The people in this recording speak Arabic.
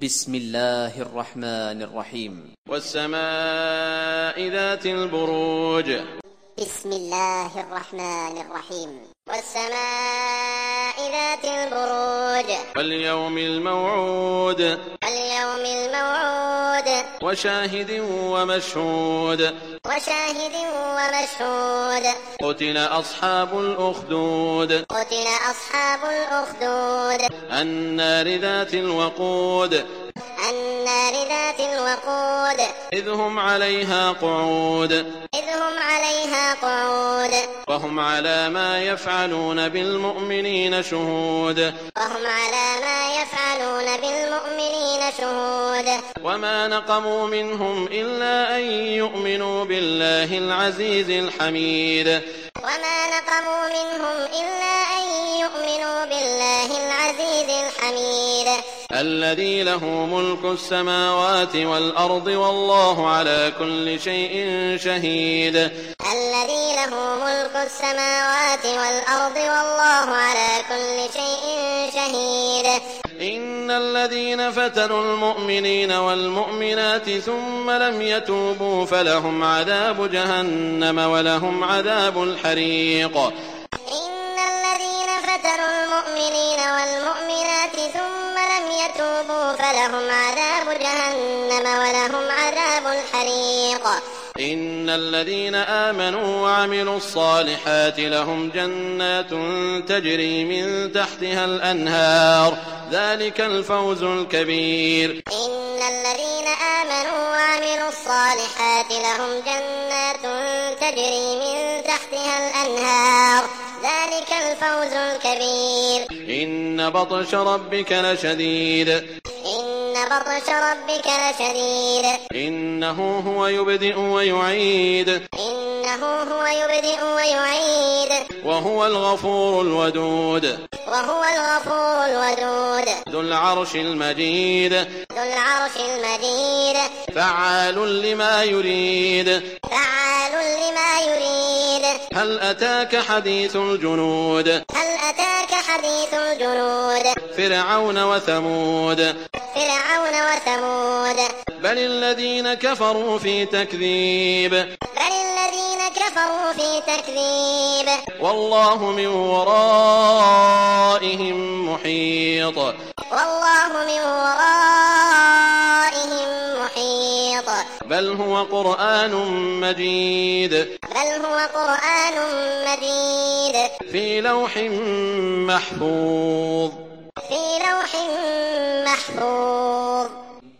بسم الله الرحمن الرحيم. والسماء ذات البروج. بسم الله الرحمن الرحيم. والسماء ذات البروج. واليوم الموعود. واليوم الموعود. وشاهد ومشهود. وشاهد ومشهود. قتل أصحاب الأخدود. قتل أصحاب الأخدود. النار ذات الوقود. النار ذات الوقود. إذ هم عليها قعود. إذ هم عليها قعود. وهم على ما يفعلون بالمؤمنين شهود. وهم على ما يفعلون بالمؤمنين شهود. وما نقموا منهم إلا أن يؤمنوا بالله العزيز الحميد. وما نقموا منهم إلا أن يؤمنوا بالله العزيز الحميد الذي له ملك السماوات والأرض والله على كل شيء شهيد. الذي له ملك السماوات والأرض والله على كل شيء شهيد. إن الذين فتنوا المؤمنين والمؤمنات ثم لم يتوبوا فلهم عذاب جهنم ولهم عذاب الحريق. إن الذين فتنوا المؤمنين والمؤمنات ثم لم يتوبوا فلهم عذاب جهنم ولهم عذاب الحريق. إن الذين آمنوا وعملوا الصالحات لهم جنات تجري من تحتها الأنهار ذلك الفوز الكبير. إن الذين آمنوا وعملوا الصالحات لهم جنات تجري من تحتها الأنهار ذلك الفوز الكبير. إن بطش ربك لشديد. إن بطش ربك لشديد. إنه هو يبدئ ويعيد. إنه هو يبدئ ويعيد. وهو الغفور الودود. وهو الغفور الودود. ذو العرش المجيد. ذو العرش المجيد. فعال لما يريد. فعال لما يريد. هل أتاك حديث الجنود. هل أتاك حديث الجنود. فرعون وثمود. فرعون وثمود. بل الذين كفروا في تكذيب. بل الذين كفروا في تكذيب. والله من ورائهم محيط. والله من ورائهم محيط. بل هو قرآن مجيد. بل هو قرآن مجيد. في لوح محفوظ. في لوح محفوظ.